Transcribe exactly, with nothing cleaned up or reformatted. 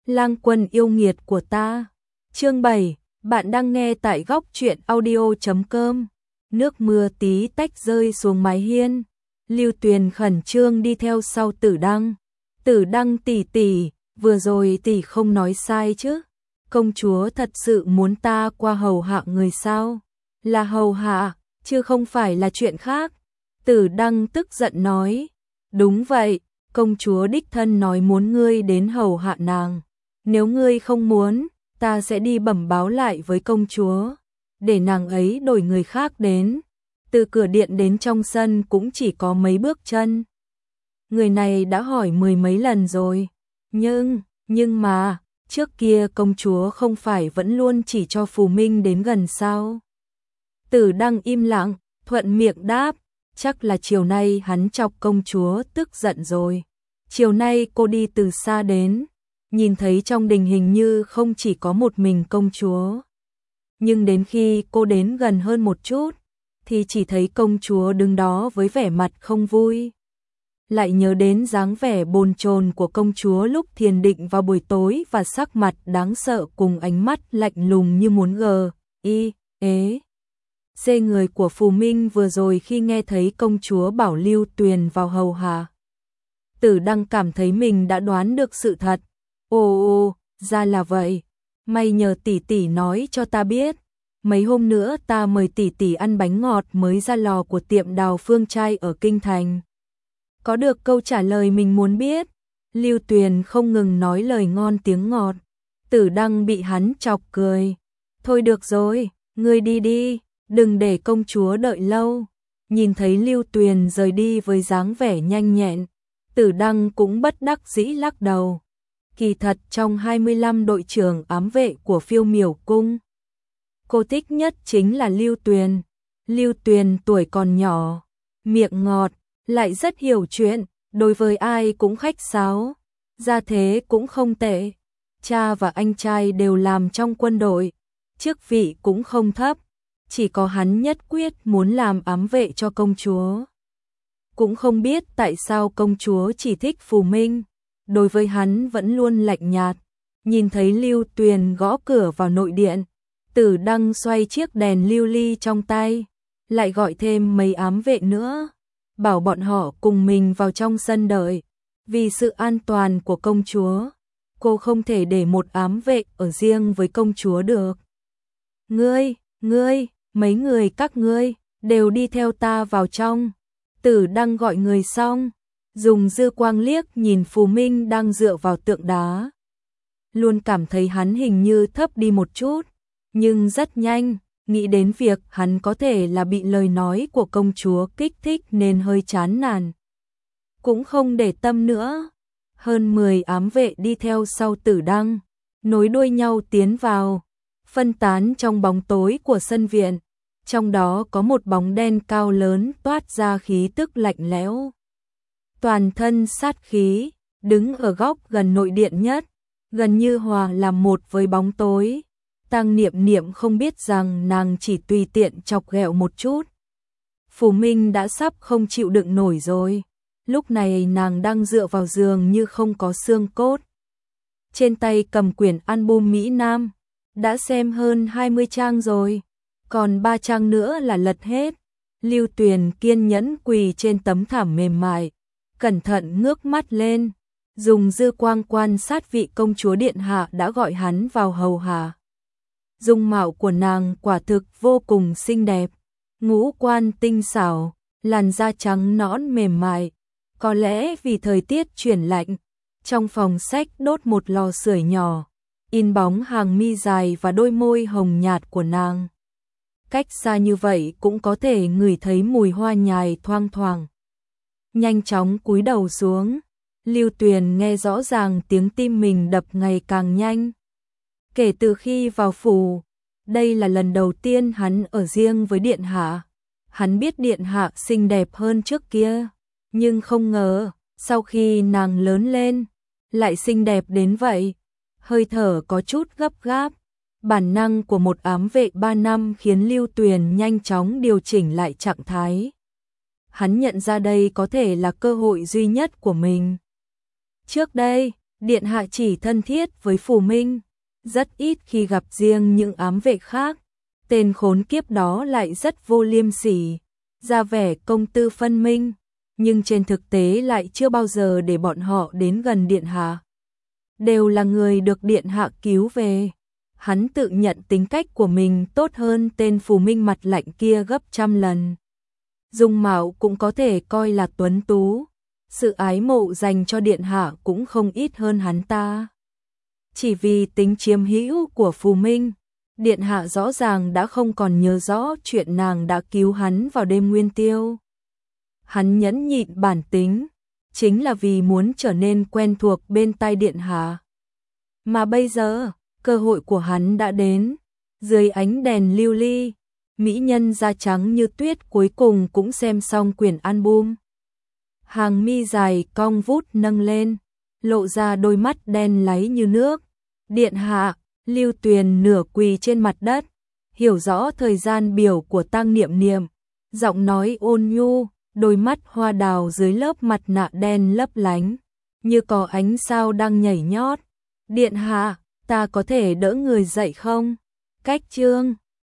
Lang quân yêu nghiệt của ta. Chương bảy, bạn đang nghe tại góc truyện audio chấm com. Nước mưa tí tách rơi xuống mái hiên. Lưu Tuyền khẩn trương đi theo sau Tử Đăng. Tử Đăng tỷ tỷ, vừa rồi tỷ không nói sai chứ? Công chúa thật sự muốn ta qua hầu hạ người sao? Là hầu hạ, chứ không phải là chuyện khác. Tử Đăng tức giận nói. Đúng vậy, công chúa đích thân nói muốn ngươi đến hầu hạ nàng. Nếu ngươi không muốn, ta sẽ đi bẩm báo lại với công chúa, để nàng ấy đổi người khác đến. Từ cửa điện đến trong sân cũng chỉ có mấy bước chân. Người này đã hỏi mười mấy lần rồi. Nhưng, nhưng mà, trước kia công chúa không phải vẫn luôn chỉ cho Phù Minh đến gần sao? Tử Đăng im lặng, thuận miệng đáp, chắc là chiều nay hắn chọc công chúa tức giận rồi. Chiều nay cô đi từ xa đến, nhìn thấy trong đình hình như không chỉ có một mình công chúa. Nhưng đến khi cô đến gần hơn một chút, thì chỉ thấy công chúa đứng đó với vẻ mặt không vui. Lại nhớ đến dáng vẻ bồn chồn của công chúa lúc thiền định vào buổi tối và sắc mặt đáng sợ cùng ánh mắt lạnh lùng như muốn gờ, y, ế. Dê người của Phù Minh vừa rồi khi nghe thấy công chúa bảo Lưu Tuyền vào hầu hạ. Tử Đăng cảm thấy mình đã đoán được sự thật. Ồ ồ, ra là vậy. May nhờ tỷ tỷ nói cho ta biết. Mấy hôm nữa ta mời tỷ tỷ ăn bánh ngọt mới ra lò của tiệm Đào Phương Trai ở Kinh Thành. Có được câu trả lời mình muốn biết. Lưu Tuyền không ngừng nói lời ngon tiếng ngọt. Tử Đăng bị hắn chọc cười. Thôi được rồi, ngươi đi đi, đừng để công chúa đợi lâu. Nhìn thấy Lưu Tuyền rời đi với dáng vẻ nhanh nhẹn, Tử Đăng cũng bất đắc dĩ lắc đầu. Kỳ thật trong hai mươi lăm đội trưởng ám vệ của Phiêu Miểu Cung, cô thích nhất chính là Lưu Tuyền. Lưu Tuyền tuổi còn nhỏ, miệng ngọt, lại rất hiểu chuyện, đối với ai cũng khách sáo, gia thế cũng không tệ. Cha và anh trai đều làm trong quân đội, chức vị cũng không thấp, chỉ có hắn nhất quyết muốn làm ám vệ cho công chúa. Cũng không biết tại sao công chúa chỉ thích Phù Minh, đối với hắn vẫn luôn lạnh nhạt. Nhìn thấy Lưu Tuyền gõ cửa vào nội điện, Tử Đăng xoay chiếc đèn lưu ly trong tay, lại gọi thêm mấy ám vệ nữa, bảo bọn họ cùng mình vào trong sân đợi. Vì sự an toàn của công chúa, cô không thể để một ám vệ ở riêng với công chúa được. Ngươi, ngươi, mấy người các ngươi, đều đi theo ta vào trong. Tử Đăng gọi người xong, dùng dư quang liếc nhìn Phù Minh đang dựa vào tượng đá. Luôn cảm thấy hắn hình như thấp đi một chút, nhưng rất nhanh, nghĩ đến việc hắn có thể là bị lời nói của công chúa kích thích nên hơi chán nản. Cũng không để tâm nữa. Hơn mười ám vệ đi theo sau Tử Đăng, nối đuôi nhau tiến vào, phân tán trong bóng tối của sân viện. Trong đó có một bóng đen cao lớn toát ra khí tức lạnh lẽo. Toàn thân sát khí, đứng ở góc gần nội điện nhất, gần như hòa làm một với bóng tối. Tang Niệm Niệm không biết rằng nàng chỉ tùy tiện chọc ghẹo một chút. Phù Minh đã sắp không chịu đựng nổi rồi. Lúc này nàng đang dựa vào giường như không có xương cốt. Trên tay cầm quyển album Mỹ Nam, đã xem hơn hai mươi trang rồi, còn ba trang nữa là lật hết. Lưu Tuyền kiên nhẫn quỳ trên tấm thảm mềm mại, cẩn thận ngước mắt lên, dùng dư quang quan sát vị công chúa điện hạ đã gọi hắn vào hầu hạ. Dung mạo của nàng quả thực vô cùng xinh đẹp, ngũ quan tinh xảo, làn da trắng nõn mềm mại. Có lẽ vì thời tiết chuyển lạnh, trong phòng sách đốt một lò sưởi nhỏ, in bóng hàng mi dài và đôi môi hồng nhạt của nàng. Cách xa như vậy cũng có thể ngửi thấy mùi hoa nhài thoang thoảng. Nhanh chóng cúi đầu xuống, Lưu Tuyền nghe rõ ràng tiếng tim mình đập ngày càng nhanh. Kể từ khi vào phủ, đây là lần đầu tiên hắn ở riêng với điện hạ. Hắn biết điện hạ xinh đẹp hơn trước kia, nhưng không ngờ, sau khi nàng lớn lên, lại xinh đẹp đến vậy. Hơi thở có chút gấp gáp. Bản năng của một ám vệ ba năm khiến Lưu Tuyền nhanh chóng điều chỉnh lại trạng thái. Hắn nhận ra đây có thể là cơ hội duy nhất của mình. Trước đây, Điện hạ chỉ thân thiết với Phù Minh, rất ít khi gặp riêng những ám vệ khác. Tên khốn kiếp đó lại rất vô liêm sỉ, ra vẻ công tư phân minh, nhưng trên thực tế lại chưa bao giờ để bọn họ đến gần điện hạ. Đều là người được điện hạ cứu về. Hắn tự nhận tính cách của mình tốt hơn tên Phù Minh mặt lạnh kia gấp trăm lần. Dung mạo cũng có thể coi là tuấn tú, sự ái mộ dành cho điện hạ cũng không ít hơn hắn ta. Chỉ vì tính chiếm hữu của Phù Minh, điện hạ rõ ràng đã không còn nhớ rõ chuyện nàng đã cứu hắn vào đêm nguyên tiêu. Hắn nhẫn nhịn bản tính, chính là vì muốn trở nên quen thuộc bên tai điện hạ. Mà bây giờ, cơ hội của hắn đã đến. Dưới ánh đèn lưu ly, mỹ nhân da trắng như tuyết cuối cùng cũng xem xong quyển album. Hàng mi dài cong vút nâng lên, lộ ra đôi mắt đen láy như nước. Điện hạ, Lưu Tuyền nửa quỳ trên mặt đất, hiểu rõ thời gian biểu của Tang Niệm Niệm, giọng nói ôn nhu, đôi mắt hoa đào dưới lớp mặt nạ đen lấp lánh, như có ánh sao đang nhảy nhót. Điện hạ, ta có thể đỡ người dậy không? Cách chương